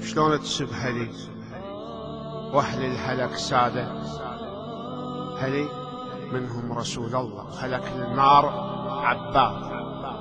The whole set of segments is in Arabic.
شلون تسب هلي واهل الهلك ساده، هلي منهم رسول الله هلك النار عباد.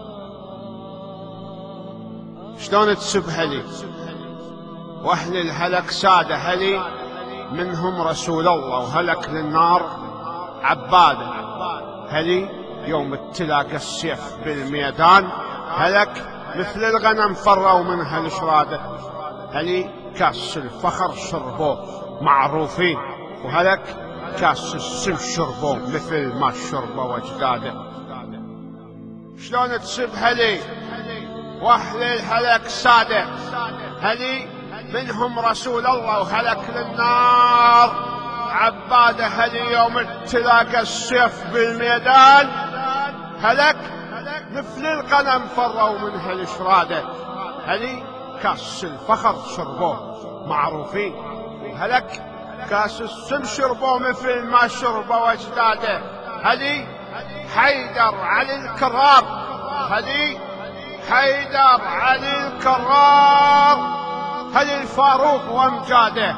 شلون تسب هلي واهل الهلك ساده، هلي منهم رسول الله وهلك للنار عباده. هلي يوم تلاقى السيف بالميدان، هلك مثل الغنم فروا من هالشراده. هلي كاس الفخر شربوه معروفين، وهلك كاس السم شربوه مثل ما شربوا اجداده. شلون تسب هلي واهل الهلك ساده، هلي منهم رسول الله وهلك للنار عباده. هلي يوم تلاقى السيف بالميدان، هلك مثل الغنم فروا من هالشراده. هلي كاس الفخر شربوه معروفين، وهلك كاس السم شربوه مثل ما شربوا اجداده. هلي حيدر علي الكرار، هلي حيدر علي الكرار، هلي الفاروق وامجاده.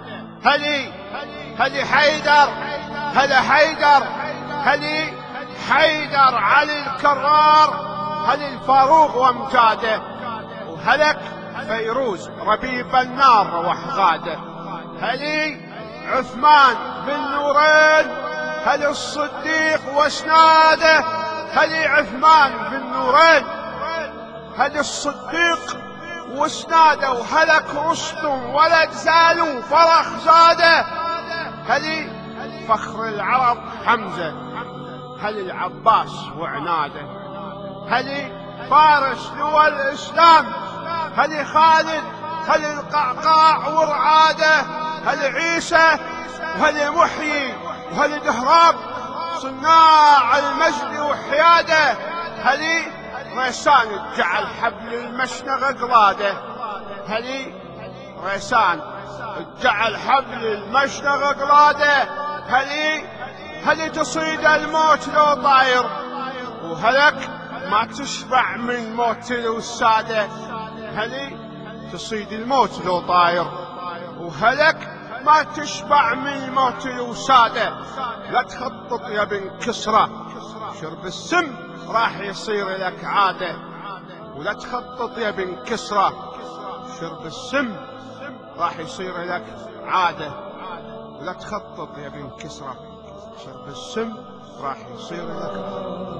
هلي حيدر، هلا حيدر، هلي حيدر علي الكرار، هلي الفاروق وامجاده. وهلك فيروز ربيب النار وحغاده. هلي عثمان بن نورين، هلي الصديق واسناده. هلي عثمان بن نورين، هلي الصديق واسناده. وهلك رستم ولد زالو فرخ زاده. هلي فخر العرب حمزة، هلي العباس وعناده. هلي فارس لواء الإسلام، هلي خالد، هلي القعقاع ورعاده. هلي عيسى وهلي محيي وهلي دهراب صناع المجد وحياده. هلي ريسان جعل حبل المشنقة قلاده. هلي ريسان جعل حبل المشنقة قلاده. هلي تصيد الموت لو طاير، وهلك ما تشبع من موت الوساده. هلي تصيد الموت لو طاير، وهلك ما تشبع من موت الوساده. لا تخطط يا بن كسرى، شرب السم راح يصير لك عاده. ولا تخطط يا بن كسرى، شرب السم راح يصير لك عاده. ولا تخطط يا بن كسرى، شرب السم راح يصير لك عاده.